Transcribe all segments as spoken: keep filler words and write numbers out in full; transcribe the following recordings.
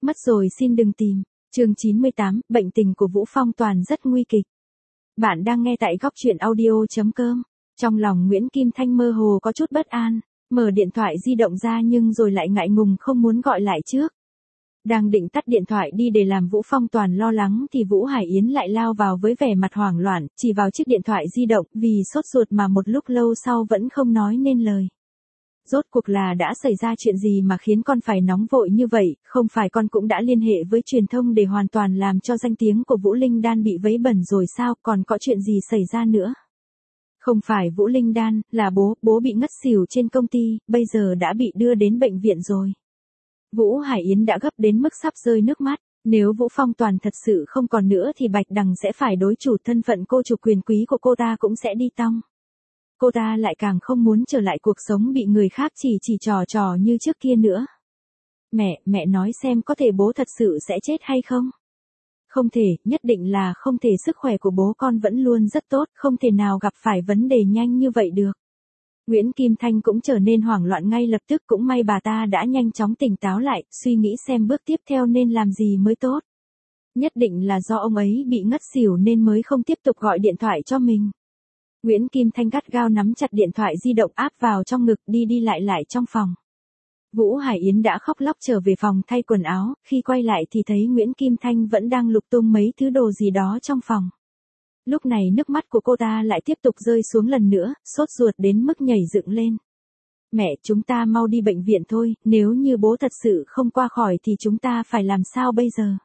Mất rồi xin đừng tìm. Chương chín mươi tám, bệnh tình của Vũ Phong Toàn rất nguy kịch. Bạn đang nghe tại góc truyện audio chấm com. Trong lòng Nguyễn Kim Thanh mơ hồ có chút bất an, mở điện thoại di động ra nhưng rồi lại ngại ngùng không muốn gọi lại trước. Đang định tắt điện thoại đi để làm Vũ Phong Toàn lo lắng thì Vũ Hải Yến lại lao vào với vẻ mặt hoảng loạn, chỉ vào chiếc điện thoại di động vì sốt ruột mà một lúc lâu sau vẫn không nói nên lời. Rốt cuộc là đã xảy ra chuyện gì mà khiến con phải nóng vội như vậy, không phải con cũng đã liên hệ với truyền thông để hoàn toàn làm cho danh tiếng của Vũ Linh Đan bị vấy bẩn rồi sao, còn có chuyện gì xảy ra nữa? Không phải Vũ Linh Đan, là bố, bố bị ngất xỉu trên công ty, bây giờ đã bị đưa đến bệnh viện rồi. Vũ Hải Yến đã gấp đến mức sắp rơi nước mắt, nếu Vũ Phong Toàn thật sự không còn nữa thì Bạch Đằng sẽ phải đối chủ thân phận cô chủ quyền quý của cô ta cũng sẽ đi tong. Cô ta lại càng không muốn trở lại cuộc sống bị người khác chỉ chỉ trò trò như trước kia nữa. Mẹ, mẹ nói xem có thể bố thật sự sẽ chết hay không? Không thể, nhất định là không thể, sức khỏe của bố con vẫn luôn rất tốt, không thể nào gặp phải vấn đề nhanh như vậy được. Nguyễn Kim Thanh cũng trở nên hoảng loạn ngay lập tức, cũng may bà ta đã nhanh chóng tỉnh táo lại, suy nghĩ xem bước tiếp theo nên làm gì mới tốt. Nhất định là do ông ấy bị ngất xỉu nên mới không tiếp tục gọi điện thoại cho mình. Nguyễn Kim Thanh gắt gao nắm chặt điện thoại di động áp vào trong ngực, đi đi lại lại trong phòng. Vũ Hải Yến đã khóc lóc trở về phòng thay quần áo, khi quay lại thì thấy Nguyễn Kim Thanh vẫn đang lục tung mấy thứ đồ gì đó trong phòng. Lúc này nước mắt của cô ta lại tiếp tục rơi xuống lần nữa, sốt ruột đến mức nhảy dựng lên. Mẹ, chúng ta mau đi bệnh viện thôi, nếu như bố thật sự không qua khỏi thì chúng ta phải làm sao bây giờ?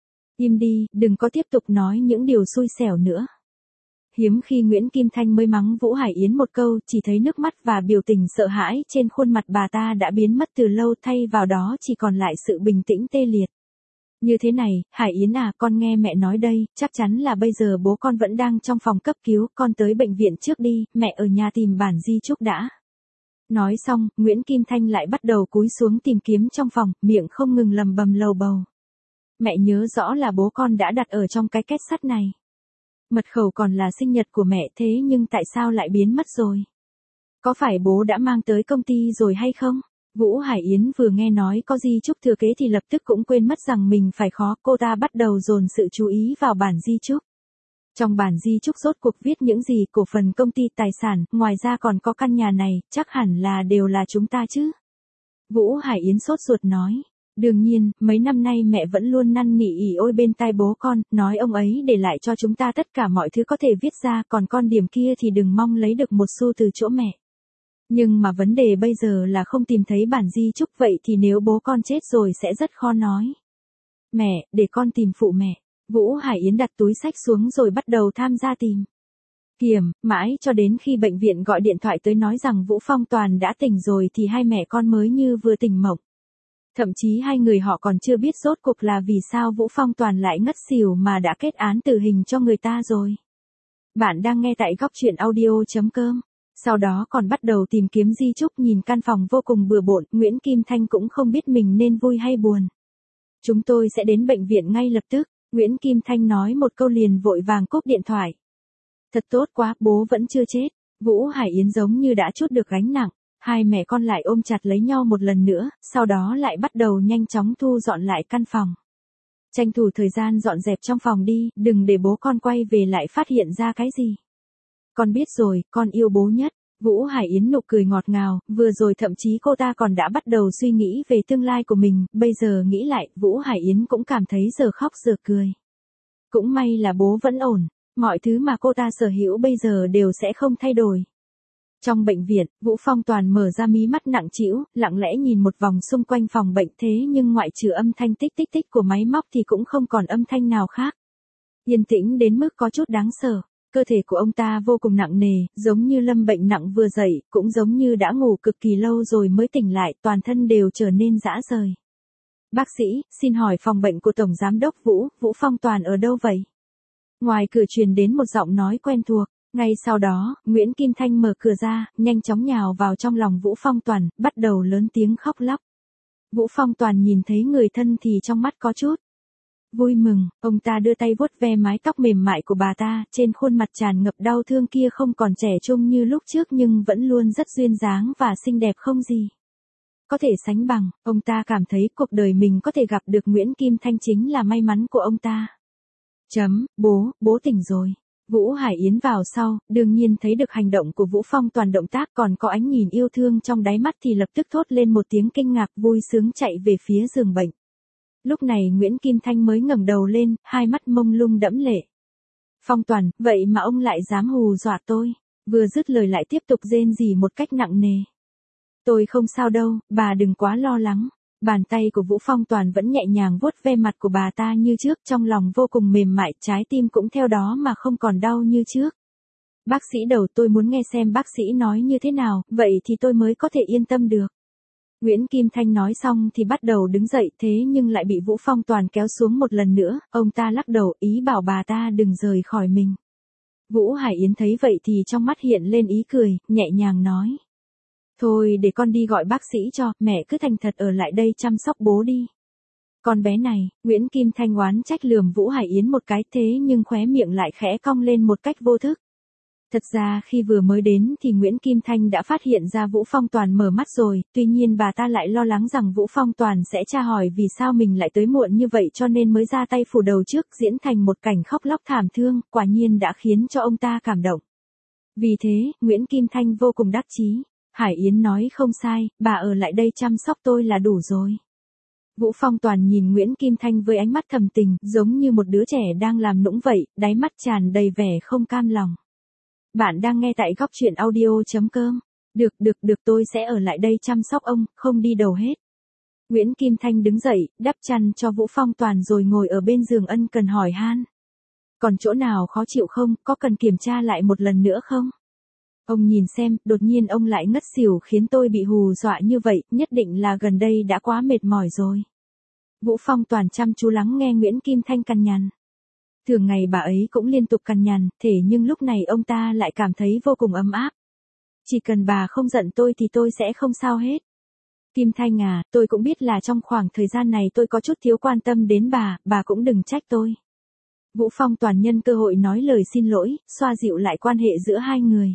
Im đi, đừng có tiếp tục nói những điều xui xẻo nữa. Hiếm khi Nguyễn Kim Thanh mới mắng Vũ Hải Yến một câu, chỉ thấy nước mắt và biểu tình sợ hãi trên khuôn mặt bà ta đã biến mất từ lâu, thay vào đó chỉ còn lại sự bình tĩnh tê liệt. Như thế này, Hải Yến à, con nghe mẹ nói đây, chắc chắn là bây giờ bố con vẫn đang trong phòng cấp cứu, con tới bệnh viện trước đi, mẹ ở nhà tìm bản di chúc đã. Nói xong, Nguyễn Kim Thanh lại bắt đầu cúi xuống tìm kiếm trong phòng, miệng không ngừng lầm bầm lầu bầu. Mẹ nhớ rõ là bố con đã đặt ở trong cái két sắt này. Mật khẩu còn là sinh nhật của mẹ, thế nhưng tại sao lại biến mất rồi? Có phải bố đã mang tới công ty rồi hay không? Vũ Hải Yến vừa nghe nói có di chúc thừa kế thì lập tức cũng quên mất rằng mình phải khó, cô ta bắt đầu dồn sự chú ý vào bản di chúc. Trong bản di chúc rốt cuộc viết những gì, cổ phần công ty, tài sản, ngoài ra còn có căn nhà này, chắc hẳn là đều là chúng ta chứ? Vũ Hải Yến sốt ruột nói. Đương nhiên, mấy năm nay mẹ vẫn luôn năn nỉ ỉ ôi bên tai bố con, nói ông ấy để lại cho chúng ta tất cả mọi thứ có thể viết ra, còn con điểm kia thì đừng mong lấy được một xu từ chỗ mẹ. Nhưng mà vấn đề bây giờ là không tìm thấy bản di chúc, vậy thì nếu bố con chết rồi sẽ rất khó nói. Mẹ, để con tìm phụ mẹ. Vũ Hải Yến đặt túi xách xuống rồi bắt đầu tham gia tìm kiếm, mãi cho đến khi bệnh viện gọi điện thoại tới nói rằng Vũ Phong Toàn đã tỉnh rồi thì hai mẹ con mới như vừa tỉnh mộng. Thậm chí hai người họ còn chưa biết rốt cuộc là vì sao Vũ Phong Toàn lại ngất xỉu mà đã kết án tử hình cho người ta rồi. Bạn đang nghe tại góc truyện audio chấm com. Sau đó còn bắt đầu tìm kiếm di chúc, nhìn căn phòng vô cùng bừa bộn, Nguyễn Kim Thanh cũng không biết mình nên vui hay buồn. Chúng tôi sẽ đến bệnh viện ngay lập tức, Nguyễn Kim Thanh nói một câu liền vội vàng cúp điện thoại. Thật tốt quá, bố vẫn chưa chết. Vũ Hải Yến giống như đã trút được gánh nặng. Hai mẹ con lại ôm chặt lấy nhau một lần nữa, sau đó lại bắt đầu nhanh chóng thu dọn lại căn phòng. Tranh thủ thời gian dọn dẹp trong phòng đi, đừng để bố con quay về lại phát hiện ra cái gì. Con biết rồi, con yêu bố nhất. Vũ Hải Yến nụ cười ngọt ngào, vừa rồi thậm chí cô ta còn đã bắt đầu suy nghĩ về tương lai của mình, bây giờ nghĩ lại, Vũ Hải Yến cũng cảm thấy giờ khóc giờ cười. Cũng may là bố vẫn ổn, mọi thứ mà cô ta sở hữu bây giờ đều sẽ không thay đổi. Trong bệnh viện, Vũ Phong Toàn mở ra mí mắt nặng trĩu, lặng lẽ nhìn một vòng xung quanh phòng bệnh, thế nhưng ngoại trừ âm thanh tích tích tích của máy móc thì cũng không còn âm thanh nào khác. Yên tĩnh đến mức có chút đáng sợ, cơ thể của ông ta vô cùng nặng nề, giống như lâm bệnh nặng vừa dậy, cũng giống như đã ngủ cực kỳ lâu rồi mới tỉnh lại, toàn thân đều trở nên rã rời. Bác sĩ, xin hỏi phòng bệnh của Tổng Giám đốc Vũ, Vũ Phong Toàn ở đâu vậy? Ngoài cửa truyền đến một giọng nói quen thuộc. Ngay sau đó, Nguyễn Kim Thanh mở cửa ra, nhanh chóng nhào vào trong lòng Vũ Phong Toàn, bắt đầu lớn tiếng khóc lóc. Vũ Phong Toàn nhìn thấy người thân thì trong mắt có chút vui mừng, ông ta đưa tay vuốt ve mái tóc mềm mại của bà ta, trên khuôn mặt tràn ngập đau thương kia không còn trẻ trung như lúc trước nhưng vẫn luôn rất duyên dáng và xinh đẹp không gì có thể sánh bằng, ông ta cảm thấy cuộc đời mình có thể gặp được Nguyễn Kim Thanh chính là may mắn của ông ta. Chấm, bố, bố tỉnh rồi. Vũ Hải Yến vào sau, đương nhiên thấy được hành động của Vũ Phong Toàn, động tác còn có ánh nhìn yêu thương trong đáy mắt thì lập tức thốt lên một tiếng kinh ngạc vui sướng chạy về phía giường bệnh. Lúc này Nguyễn Kim Thanh mới ngẩng đầu lên, hai mắt mông lung đẫm lệ. Phong Toàn, vậy mà ông lại dám hù dọa tôi. Vừa dứt lời lại tiếp tục rên rỉ một cách nặng nề. Tôi không sao đâu, bà đừng quá lo lắng. Bàn tay của Vũ Phong Toàn vẫn nhẹ nhàng vuốt ve mặt của bà ta như trước, trong lòng vô cùng mềm mại, trái tim cũng theo đó mà không còn đau như trước. Bác sĩ đầu, tôi muốn nghe xem bác sĩ nói như thế nào, vậy thì tôi mới có thể yên tâm được. Nguyễn Kim Thanh nói xong thì bắt đầu đứng dậy, thế nhưng lại bị Vũ Phong Toàn kéo xuống một lần nữa, ông ta lắc đầu ý bảo bà ta đừng rời khỏi mình. Vũ Hải Yến thấy vậy thì trong mắt hiện lên ý cười, nhẹ nhàng nói. Thôi để con đi gọi bác sĩ cho, mẹ cứ thành thật ở lại đây chăm sóc bố đi. Con bé này, Nguyễn Kim Thanh oán trách lườm Vũ Hải Yến một cái, thế nhưng khóe miệng lại khẽ cong lên một cách vô thức. Thật ra khi vừa mới đến thì Nguyễn Kim Thanh đã phát hiện ra Vũ Phong Toàn mở mắt rồi, tuy nhiên bà ta lại lo lắng rằng Vũ Phong Toàn sẽ tra hỏi vì sao mình lại tới muộn như vậy cho nên mới ra tay phủ đầu trước, diễn thành một cảnh khóc lóc thảm thương, quả nhiên đã khiến cho ông ta cảm động. Vì thế, Nguyễn Kim Thanh vô cùng đắc chí. Hải Yến nói không sai, bà ở lại đây chăm sóc tôi là đủ rồi. Vũ Phong Toàn nhìn Nguyễn Kim Thanh với ánh mắt thầm tình, giống như một đứa trẻ đang làm nũng vậy, đáy mắt tràn đầy vẻ không cam lòng. Bạn đang nghe tại góc truyện audio chấm com. Được, được, được, tôi sẽ ở lại đây chăm sóc ông, không đi đâu hết. Nguyễn Kim Thanh đứng dậy, đắp chăn cho Vũ Phong Toàn rồi ngồi ở bên giường ân cần hỏi han. Còn chỗ nào khó chịu không, có cần kiểm tra lại một lần nữa không? Ông nhìn xem, đột nhiên ông lại ngất xỉu khiến tôi bị hù dọa như vậy, nhất định là gần đây đã quá mệt mỏi rồi. Vũ Phong Toàn chăm chú lắng nghe Nguyễn Kim Thanh cằn nhằn. Thường ngày bà ấy cũng liên tục cằn nhằn, thế nhưng lúc này ông ta lại cảm thấy vô cùng ấm áp. Chỉ cần bà không giận tôi thì tôi sẽ không sao hết. Kim Thanh à, tôi cũng biết là trong khoảng thời gian này tôi có chút thiếu quan tâm đến bà, bà cũng đừng trách tôi. Vũ Phong Toàn nhân cơ hội nói lời xin lỗi, xoa dịu lại quan hệ giữa hai người.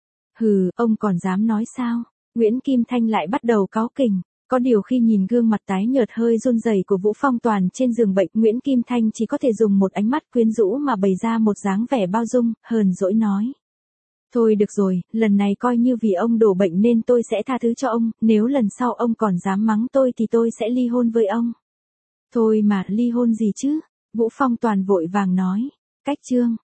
Hừ, ông còn dám nói sao? Nguyễn Kim Thanh lại bắt đầu cáu kỉnh. Có điều khi nhìn gương mặt tái nhợt hơi run rẩy của Vũ Phong Toàn trên giường bệnh, Nguyễn Kim Thanh chỉ có thể dùng một ánh mắt quyến rũ mà bày ra một dáng vẻ bao dung, hờn dỗi nói. Thôi được rồi, lần này coi như vì ông đổ bệnh nên tôi sẽ tha thứ cho ông, nếu lần sau ông còn dám mắng tôi thì tôi sẽ ly hôn với ông. Thôi mà, ly hôn gì chứ? Vũ Phong Toàn vội vàng nói. Cách chương.